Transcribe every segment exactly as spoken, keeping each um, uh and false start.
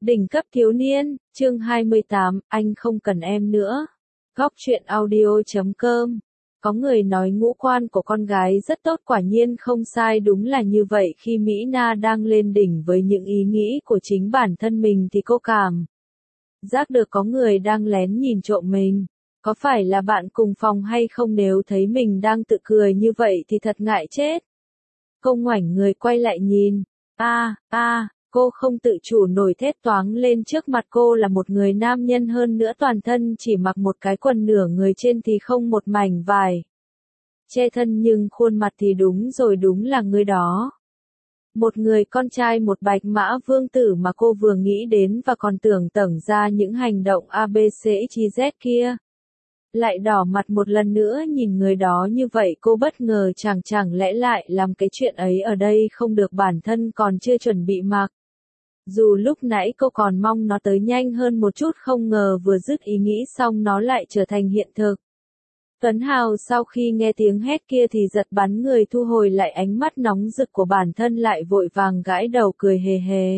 Đỉnh cấp thiếu niên, chương hai mươi tám, anh không cần em nữa. Góc truyện audio chấm com. Có người nói ngũ quan của con gái rất tốt, quả nhiên không sai, đúng là như vậy. Khi Mỹ Na đang lên đỉnh với những ý nghĩ của chính bản thân mình thì cô cảm giác được có người đang lén nhìn trộm mình. Có phải là bạn cùng phòng hay không? Nếu thấy mình đang tự cười như vậy thì thật ngại chết. Cô ngoảnh người quay lại nhìn. A, a, cô không tự chủ nổi thét toáng lên, trước mặt cô là một người nam nhân, hơn nữa toàn thân chỉ mặc một cái quần, nửa người trên thì không một mảnh vải che thân, nhưng khuôn mặt thì đúng rồi, đúng là người đó. Một người con trai, một bạch mã vương tử mà cô vừa nghĩ đến và còn tưởng tẩn ra những hành động a bê xê ích i dét kia. Lại đỏ mặt một lần nữa nhìn người đó như vậy, cô bất ngờ, chẳng chẳng lẽ lại làm cái chuyện ấy ở đây không được, bản thân còn chưa chuẩn bị mặc. Dù lúc nãy cô còn mong nó tới nhanh hơn một chút, không ngờ vừa dứt ý nghĩ xong nó lại trở thành hiện thực. Tuấn Hào sau khi nghe tiếng hét kia thì giật bắn người, thu hồi lại ánh mắt nóng rực của bản thân, lại vội vàng gãi đầu cười hề hề.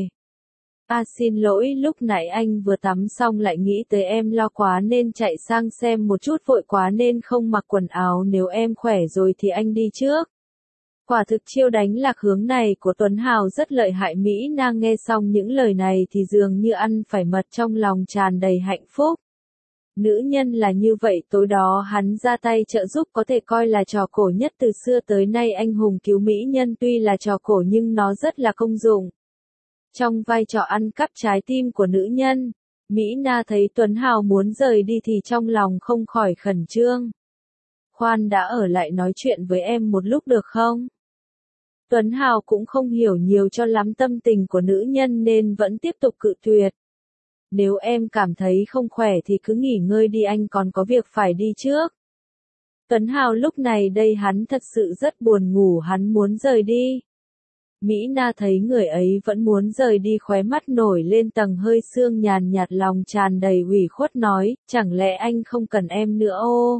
À xin lỗi, lúc nãy anh vừa tắm xong lại nghĩ tới em, lo quá nên chạy sang xem một chút, vội quá nên không mặc quần áo, nếu em khỏe rồi thì anh đi trước. Quả thực chiêu đánh lạc hướng này của Tuấn Hào rất lợi hại. Mỹ Na nghe xong những lời này thì dường như ăn phải mật, trong lòng tràn đầy hạnh phúc. Nữ nhân là như vậy, tối đó hắn ra tay trợ giúp có thể coi là trò cổ nhất từ xưa tới nay. Anh hùng cứu mỹ nhân tuy là trò cổ nhưng nó rất là công dụng. Trong vai trò ăn cắp trái tim của nữ nhân, Mỹ Na thấy Tuấn Hào muốn rời đi thì trong lòng không khỏi khẩn trương. Khoan đã, ở lại nói chuyện với em một lúc được không? Tuấn Hào cũng không hiểu nhiều cho lắm tâm tình của nữ nhân nên vẫn tiếp tục cự tuyệt. Nếu em cảm thấy không khỏe thì cứ nghỉ ngơi đi, anh còn có việc phải đi trước. Tuấn Hào lúc này đây hắn thật sự rất buồn ngủ, hắn muốn rời đi. Mỹ Na thấy người ấy vẫn muốn rời đi, khóe mắt nổi lên tầng hơi sương nhàn nhạt, lòng tràn đầy ủy khuất nói, chẳng lẽ anh không cần em nữa ô?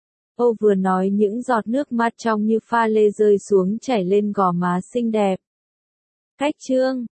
Ô vừa nói những giọt nước mắt trong như pha lê rơi xuống, chảy lên gò má xinh đẹp. Cách chương